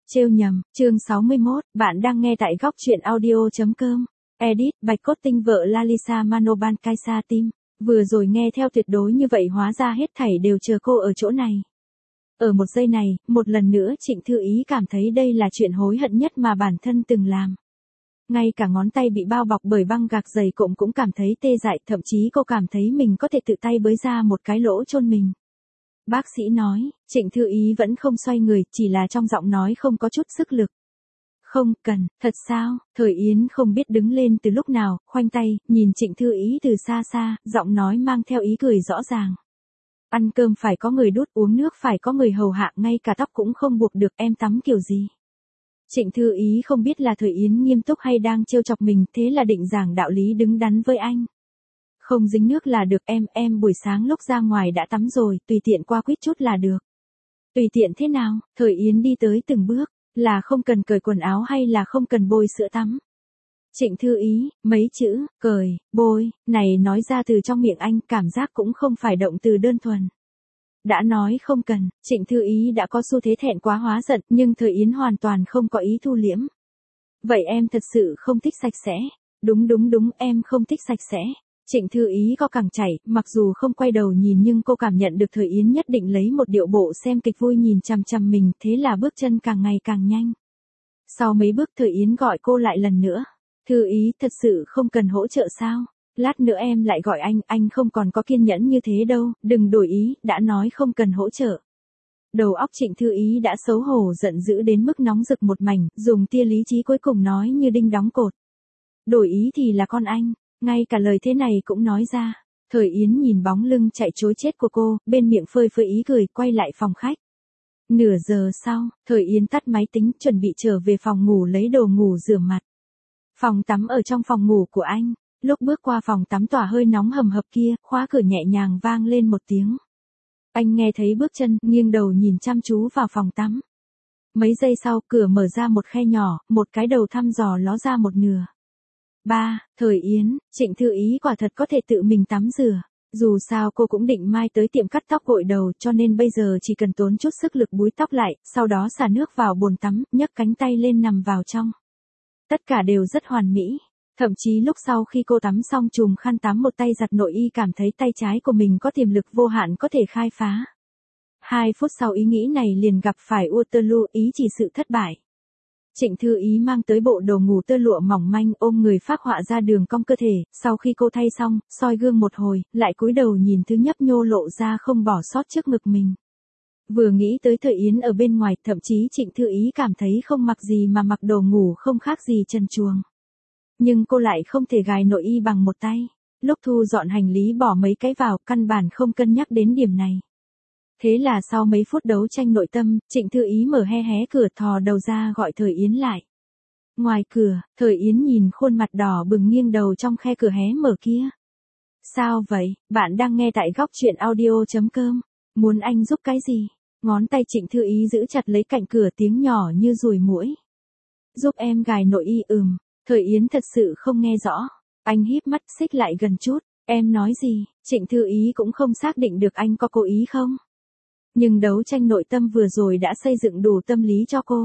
Trêu nhầm, chương 61, bạn đang nghe tại góc truyện audio.com. Edit, Bạch Cốt Tinh vợ Lalisa Manoban Kaisa Tim. Vừa rồi nghe theo tuyệt đối như vậy hóa ra hết thảy đều chờ cô ở chỗ này. Ở một giây này, một lần nữa Trịnh Thư Ý cảm thấy đây là chuyện hối hận nhất mà bản thân từng làm. Ngay cả ngón tay bị bao bọc bởi băng gạc dày cộm cũng cảm thấy tê dại, thậm chí cô cảm thấy mình có thể tự tay bới ra một cái lỗ chôn mình. Bác sĩ nói, Trịnh Thư Ý vẫn không xoay người, chỉ là trong giọng nói không có chút sức lực. Không cần, thật sao? Thời Yến không biết đứng lên từ lúc nào, khoanh tay, nhìn Trịnh Thư Ý từ xa xa, giọng nói mang theo ý cười rõ ràng. Ăn cơm phải có người đút, uống nước phải có người hầu hạ, ngay cả tóc cũng không buộc được, em tắm kiểu gì? Trịnh Thư Ý không biết là Thời Yến nghiêm túc hay đang trêu chọc mình, thế là định giảng đạo lý đứng đắn với anh. Không dính nước là được em buổi sáng lúc ra ngoài đã tắm rồi, tùy tiện qua quýt chút là được. Tùy tiện thế nào? Thời Yến đi tới từng bước, là không cần cởi quần áo hay là không cần bôi sữa tắm? Trịnh Thư Ý, mấy chữ, cởi, bôi, này nói ra từ trong miệng anh, cảm giác cũng không phải động từ đơn thuần. Đã nói không cần, Trịnh Thư Ý đã có xu thế thẹn quá hóa giận, nhưng Thời Yến hoàn toàn không có ý thu liễm. Vậy em thật sự không thích sạch sẽ? Đúng, em không thích sạch sẽ. Trịnh Thư Ý có cẳng chảy, mặc dù không quay đầu nhìn nhưng cô cảm nhận được Thời Yến nhất định lấy một điệu bộ xem kịch vui nhìn chằm chằm mình, thế là bước chân càng ngày càng nhanh. Sau mấy bước Thời Yến gọi cô lại lần nữa. Thư Ý, thật sự không cần hỗ trợ sao? Lát nữa em lại gọi anh không còn có kiên nhẫn như thế đâu, đừng đổi ý, đã nói không cần hỗ trợ. Đầu óc Trịnh Thư Ý đã xấu hổ giận dữ đến mức nóng rực một mảnh, dùng tia lý trí cuối cùng nói như đinh đóng cột. Đổi ý thì là con anh. Ngay cả lời thế này cũng nói ra. Thời Yến nhìn bóng lưng chạy trối chết của cô, bên miệng phơi phới ý cười, quay lại phòng khách. Nửa giờ sau, Thời Yến tắt máy tính, chuẩn bị trở về phòng ngủ lấy đồ ngủ rửa mặt. Phòng tắm ở trong phòng ngủ của anh. Lúc bước qua phòng tắm tỏa hơi nóng hầm hập kia, khóa cửa nhẹ nhàng vang lên một tiếng. Anh nghe thấy bước chân, nghiêng đầu nhìn chăm chú vào phòng tắm. Mấy giây sau, cửa mở ra một khe nhỏ, một cái đầu thăm dò ló ra một nửa. Thời Yến, Trịnh Thư Ý quả thật có thể tự mình tắm rửa. Dù sao cô cũng định mai tới tiệm cắt tóc gội đầu, cho nên bây giờ chỉ cần tốn chút sức lực búi tóc lại, sau đó xả nước vào bồn tắm, nhấc cánh tay lên nằm vào trong. Tất cả đều rất hoàn mỹ. Thậm chí lúc sau khi cô tắm xong chùm khăn tắm một tay giặt nội y cảm thấy tay trái của mình có tiềm lực vô hạn có thể khai phá. 2 phút sau ý nghĩ này liền gặp phải Waterloo, ý chỉ sự thất bại. Trịnh Thư Ý mang tới bộ đồ ngủ tơ lụa mỏng manh ôm người phác họa ra đường cong cơ thể, sau khi cô thay xong, soi gương một hồi, lại cúi đầu nhìn thứ nhấp nhô lộ ra không bỏ sót trước ngực mình. Vừa nghĩ tới Thời Yến ở bên ngoài, thậm chí Trịnh Thư Ý cảm thấy không mặc gì mà mặc đồ ngủ không khác gì trần truồng. Nhưng cô lại không thể gài nội y bằng một tay. Lúc thu dọn hành lý bỏ mấy cái vào, căn bản không cân nhắc đến điểm này. Thế là sau mấy phút đấu tranh nội tâm, Trịnh Thư Ý mở hé cửa thò đầu ra gọi Thời Yến lại. Ngoài cửa, Thời Yến nhìn khuôn mặt đỏ bừng nghiêng đầu trong khe cửa hé mở kia. Sao vậy, bạn đang nghe tại góc truyện audio.com. Muốn anh giúp cái gì? Ngón tay Trịnh Thư Ý giữ chặt lấy cạnh cửa tiếng nhỏ như ruồi muỗi. Giúp em gài nội y. Thời Yến thật sự không nghe rõ. Anh híp mắt xích lại gần chút. Em nói gì? Trịnh Thư Ý cũng không xác định được anh có cố ý không. Nhưng đấu tranh nội tâm vừa rồi đã xây dựng đủ tâm lý cho cô.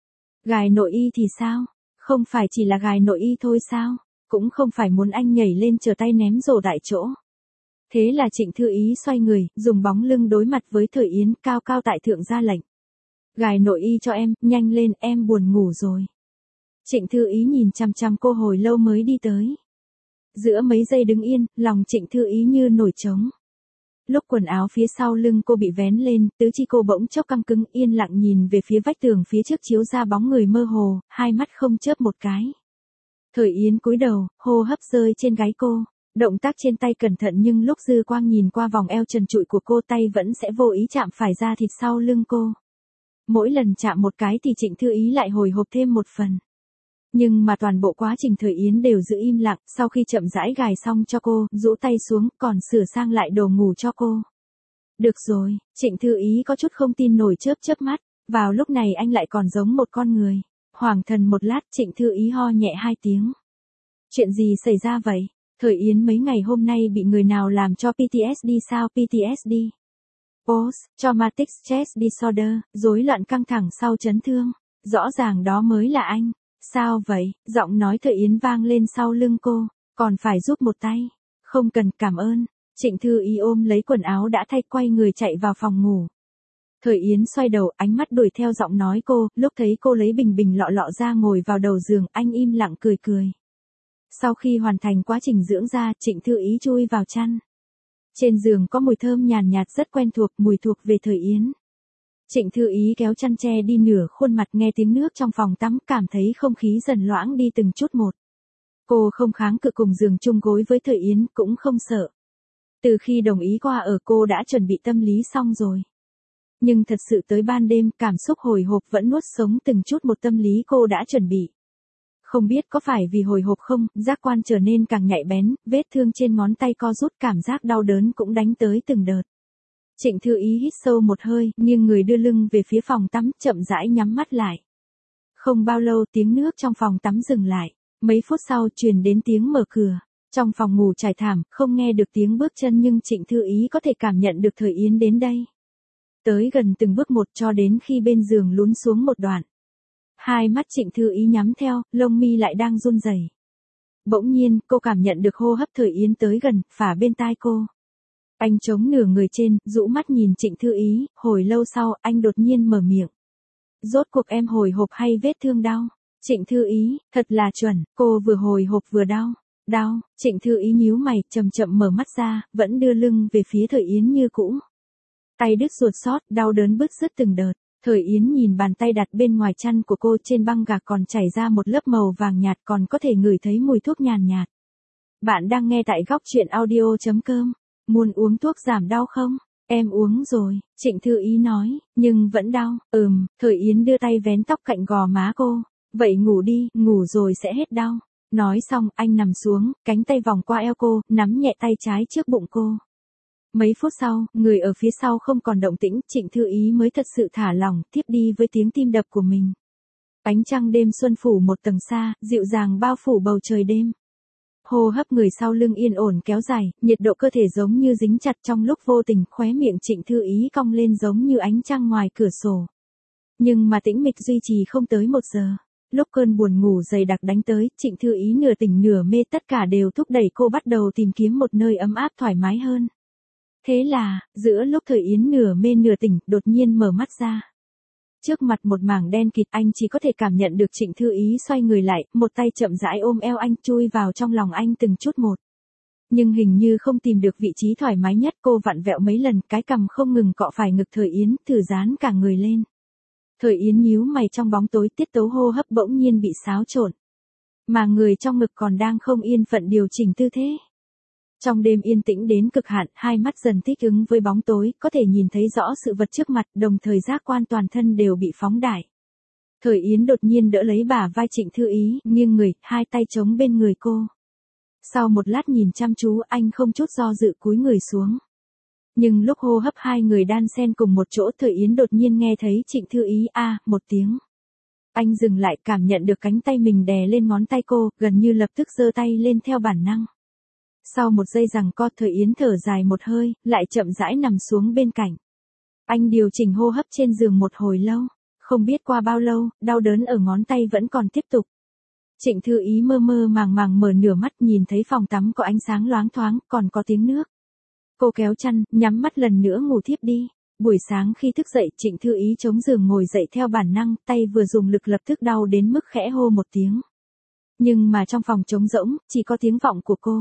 Gài nội y thì sao? Không phải chỉ là gài nội y thôi sao? Cũng không phải muốn anh nhảy lên trở tay ném rổ tại chỗ. Thế là Trịnh Thư Ý xoay người, dùng bóng lưng đối mặt với Thời Yến, cao cao tại thượng ra lệnh. Gài nội y cho em, nhanh lên, em buồn ngủ rồi. Trịnh Thư Ý nhìn chằm chằm cô hồi lâu mới đi tới. Giữa mấy giây đứng yên, lòng Trịnh Thư Ý như nổi trống. Lúc quần áo phía sau lưng cô bị vén lên, tứ chi cô bỗng chốc căng cứng, yên lặng nhìn về phía vách tường phía trước chiếu ra bóng người mơ hồ, hai mắt không chớp một cái. Thời Yến cúi đầu, hô hấp rơi trên gáy cô, động tác trên tay cẩn thận nhưng lúc dư quang nhìn qua vòng eo trần trụi của cô tay vẫn sẽ vô ý chạm phải da thịt sau lưng cô. Mỗi lần chạm một cái thì Trịnh Thư Ý lại hồi hộp thêm một phần. Nhưng mà toàn bộ quá trình Thời Yến đều giữ im lặng, sau khi chậm rãi gài xong cho cô, rũ tay xuống, còn sửa sang lại đồ ngủ cho cô. Được rồi, Trịnh Thư Ý có chút không tin nổi chớp mắt, vào lúc này anh lại còn giống một con người. Hoảng thần một lát, Trịnh Thư Ý ho nhẹ 2 tiếng. Chuyện gì xảy ra vậy? Thời Yến mấy ngày hôm nay bị người nào làm cho PTSD sao? PTSD. Post Traumatic Stress Disorder, rối loạn căng thẳng sau chấn thương. rõ ràng đó mới là anh. Sao vậy? Giọng nói Thời Yến vang lên sau lưng cô, còn phải giúp một tay. Không cần, cảm ơn. Trịnh Thư Ý ôm lấy quần áo đã thay quay người chạy vào phòng ngủ. Thời Yến xoay đầu, ánh mắt đuổi theo giọng nói cô, lúc thấy cô lấy bình bình lọ lọ ra ngồi vào đầu giường, anh im lặng cười cười. Sau khi hoàn thành quá trình dưỡng da, Trịnh Thư Ý chui vào chăn. Trên giường có mùi thơm nhàn nhạt rất quen thuộc, mùi thuộc về Thời Yến. Trịnh Thư Ý kéo chăn che đi nửa khuôn mặt, nghe tiếng nước trong phòng tắm, cảm thấy không khí dần loãng đi từng chút một. Cô không kháng cự cùng giường chung gối với Thời Yến, cũng không sợ. Từ khi đồng ý qua ở, cô đã chuẩn bị tâm lý xong rồi. Nhưng thật sự tới ban đêm, cảm xúc hồi hộp vẫn nuốt sống từng chút một tâm lý cô đã chuẩn bị. Không biết có phải vì hồi hộp không, giác quan trở nên càng nhạy bén, vết thương trên ngón tay co rút, cảm giác đau đớn cũng đánh tới từng đợt. Trịnh Thư Ý hít sâu một hơi, nghiêng người đưa lưng về phía phòng tắm, chậm rãi nhắm mắt lại. Không bao lâu tiếng nước trong phòng tắm dừng lại. Mấy phút sau truyền đến tiếng mở cửa. Trong phòng ngủ trải thảm, không nghe được tiếng bước chân nhưng Trịnh Thư Ý có thể cảm nhận được Thời Yến đến đây. Tới gần từng bước một cho đến khi bên giường lún xuống một đoạn. Hai mắt Trịnh Thư Ý nhắm theo, lông mi lại đang run rẩy. Bỗng nhiên, cô cảm nhận được hô hấp Thời Yến tới gần, phả bên tai cô. Anh chống nửa người trên, rũ mắt nhìn Trịnh Thư Ý, hồi lâu sau, anh đột nhiên mở miệng. Rốt cuộc em hồi hộp hay vết thương đau? Trịnh Thư Ý, thật là chuẩn, cô vừa hồi hộp vừa đau. Đau, Trịnh Thư Ý nhíu mày, chậm chậm mở mắt ra, vẫn đưa lưng về phía Thời Yến như cũ. Tay đứt ruột xót, đau đớn bứt rứt từng đợt. Thời Yến nhìn bàn tay đặt bên ngoài chăn của cô, trên băng gạc còn chảy ra một lớp màu vàng nhạt, còn có thể ngửi thấy mùi thuốc nhàn nhạt. Bạn đang nghe tại góc truyện audio.com. Muốn uống thuốc giảm đau không? Em uống rồi, Trịnh Thư Ý nói, nhưng vẫn đau. Thời Yến đưa tay vén tóc cạnh gò má cô. Vậy ngủ đi, ngủ rồi sẽ hết đau. Nói xong, anh nằm xuống, cánh tay vòng qua eo cô, nắm nhẹ tay trái trước bụng cô. Mấy phút sau, người ở phía sau không còn động tĩnh, Trịnh Thư Ý mới thật sự thả lỏng, tiếp đi với tiếng tim đập của mình. Ánh trăng đêm xuân phủ một tầng xa, dịu dàng bao phủ bầu trời đêm. Hô hấp người sau lưng yên ổn kéo dài, nhiệt độ cơ thể giống như dính chặt, trong lúc vô tình, khóe miệng Trịnh Thư Ý cong lên giống như ánh trăng ngoài cửa sổ. Nhưng mà tĩnh mịch duy trì không tới 1 giờ. Lúc cơn buồn ngủ dày đặc đánh tới, Trịnh Thư Ý nửa tỉnh nửa mê, tất cả đều thúc đẩy cô bắt đầu tìm kiếm một nơi ấm áp thoải mái hơn. Thế là, giữa lúc Thời Yến nửa mê nửa tỉnh, đột nhiên mở mắt ra. Trước mặt một mảng đen kịt, anh chỉ có thể cảm nhận được Trịnh Thư Ý xoay người lại, một tay chậm rãi ôm eo anh, chui vào trong lòng anh từng chút một. Nhưng hình như không tìm được vị trí thoải mái nhất, cô vặn vẹo mấy lần, cái cằm không ngừng cọ phải ngực Thời Yến, thử dán cả người lên. Thời Yến nhíu mày, trong bóng tối, tiết tấu hô hấp bỗng nhiên bị xáo trộn. Mà người trong ngực còn đang không yên phận điều chỉnh tư thế. Trong đêm yên tĩnh đến cực hạn, hai mắt dần thích ứng với bóng tối, có thể nhìn thấy rõ sự vật trước mặt, đồng thời giác quan toàn thân đều bị phóng đại. Thời Yến đột nhiên đỡ lấy bả vai Trịnh Thư Ý, nghiêng người, hai tay chống bên người cô. Sau một lát nhìn chăm chú, anh không chút do dự cúi người xuống. Nhưng lúc hô hấp hai người đan xen cùng một chỗ, Thời Yến đột nhiên nghe thấy Trịnh Thư Ý một tiếng. Anh dừng lại, cảm nhận được cánh tay mình đè lên ngón tay cô, gần như lập tức giơ tay lên theo bản năng. Sau một giây giằng co, Thời Yến thở dài một hơi, lại chậm rãi nằm xuống bên cạnh. Anh điều chỉnh hô hấp trên giường một hồi lâu. Không biết qua bao lâu, đau đớn ở ngón tay vẫn còn tiếp tục. Trịnh Thư Ý mơ mơ màng màng mở nửa mắt, nhìn thấy phòng tắm có ánh sáng loáng thoáng, còn có tiếng nước. Cô kéo chăn, nhắm mắt lần nữa ngủ thiếp đi. Buổi sáng khi thức dậy, Trịnh Thư Ý chống giường ngồi dậy theo bản năng, tay vừa dùng lực lập tức đau đến mức khẽ hô một tiếng. Nhưng mà trong phòng trống rỗng, chỉ có tiếng vọng của cô.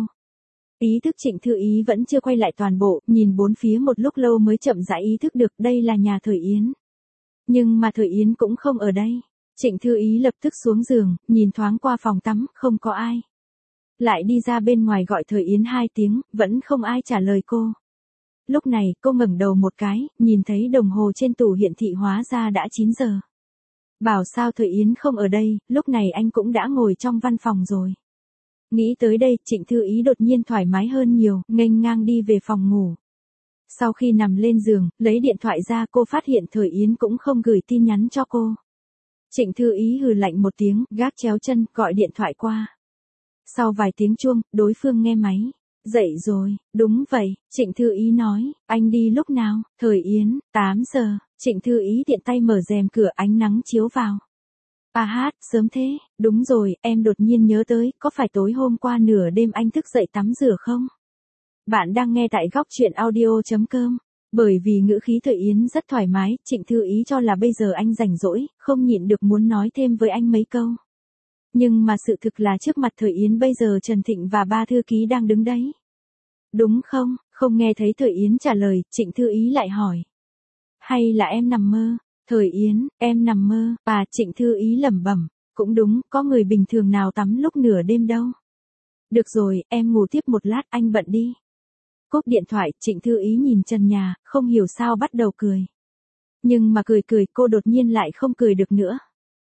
Ý thức Trịnh Thư Ý vẫn chưa quay lại toàn bộ, nhìn bốn phía một lúc lâu mới chậm rãi ý thức được đây là nhà Thời Yến. Nhưng mà Thời Yến cũng không ở đây. Trịnh Thư Ý lập tức xuống giường, nhìn thoáng qua phòng tắm, không có ai. Lại đi ra bên ngoài gọi Thời Yến 2 tiếng, vẫn không ai trả lời cô. Lúc này, cô ngẩng đầu một cái, nhìn thấy đồng hồ trên tủ hiển thị hóa ra đã 9 giờ. Bảo sao Thời Yến không ở đây, lúc này anh cũng đã ngồi trong văn phòng rồi. Nghĩ tới đây, Trịnh Thư Ý đột nhiên thoải mái hơn nhiều, nghênh ngang đi về phòng ngủ. Sau khi nằm lên giường, lấy điện thoại ra, cô phát hiện Thời Yến cũng không gửi tin nhắn cho cô. Trịnh Thư Ý hừ lạnh một tiếng, gác chéo chân, gọi điện thoại qua. Sau vài tiếng chuông, đối phương nghe máy. Dậy rồi, đúng vậy, Trịnh Thư Ý nói, anh đi lúc nào? Thời Yến, 8 giờ, Trịnh Thư Ý tiện tay mở rèm cửa, ánh nắng chiếu vào. À hát, sớm thế, đúng rồi, em đột nhiên nhớ tới, có phải tối hôm qua nửa đêm anh thức dậy tắm rửa không? Bạn đang nghe tại góc chuyện audio.com. Bởi vì ngữ khí Thời Yến rất thoải mái, Trịnh Thư Ý cho là bây giờ anh rảnh rỗi, không nhịn được muốn nói thêm với anh mấy câu. Nhưng mà sự thực là trước mặt Thời Yến bây giờ Trần Thịnh và ba thư ký đang đứng đấy. Đúng không? Không nghe thấy Thời Yến trả lời, Trịnh Thư Ý lại hỏi. Hay là em nằm mơ? Thời Yến, em nằm mơ, Trịnh Thư Ý lẩm bẩm, cũng đúng, có người bình thường nào tắm lúc nửa đêm đâu. Được rồi, em ngủ tiếp một lát, anh bận đi. Cúp điện thoại, Trịnh Thư Ý nhìn trần nhà, không hiểu sao bắt đầu cười. Nhưng mà cười cô đột nhiên lại không cười được nữa.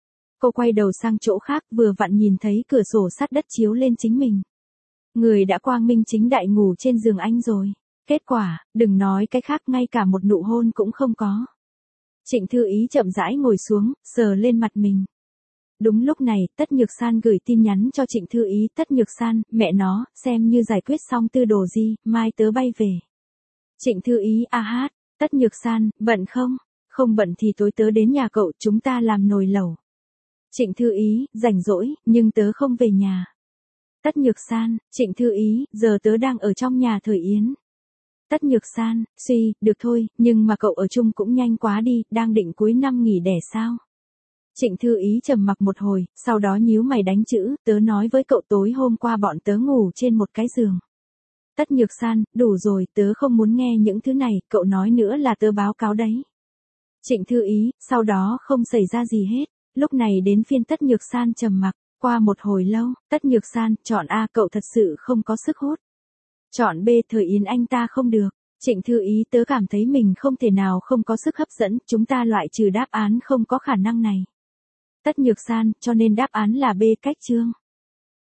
Cô quay đầu sang chỗ khác, vừa vặn nhìn thấy cửa sổ sát đất chiếu lên chính mình. Người đã quang minh chính đại ngủ trên giường anh rồi. Kết quả, đừng nói cái khác, ngay cả một nụ hôn cũng không có. Trịnh Thư Ý chậm rãi ngồi xuống, sờ lên mặt mình. Đúng lúc này, Tất Nhược San gửi tin nhắn cho Trịnh Thư Ý. Tất Nhược San, mẹ nó, xem như giải quyết xong tư đồ gì, mai tớ bay về. Trịnh Thư Ý, a hát, Tất Nhược San, bận không? Không bận thì tối tớ đến nhà cậu, chúng ta làm nồi lẩu. Trịnh Thư Ý, rảnh rỗi, nhưng tớ không về nhà. Tất Nhược San, Trịnh Thư Ý, giờ tớ đang ở trong nhà Thời Yến. Tất Nhược San, được thôi, nhưng mà cậu ở chung cũng nhanh quá đi, đang định cuối năm nghỉ đẻ sao? Trịnh Thư Ý trầm mặc một hồi, sau đó nhíu mày đánh chữ, tớ nói với cậu tối hôm qua bọn tớ ngủ trên một cái giường. Tất Nhược San, đủ rồi, tớ không muốn nghe những thứ này, cậu nói nữa là tớ báo cáo đấy. Trịnh Thư Ý, sau đó không xảy ra gì hết, lúc này đến phiên Tất Nhược San trầm mặc, qua một hồi lâu, Tất Nhược San, chọn A, cậu thật sự không có sức hút. Chọn B, Thời Yến anh ta không được. Trịnh Thư Ý, tớ cảm thấy mình không thể nào không có sức hấp dẫn, chúng ta loại trừ đáp án không có khả năng này. Tất Nhược San, cho nên đáp án là B, cách chương.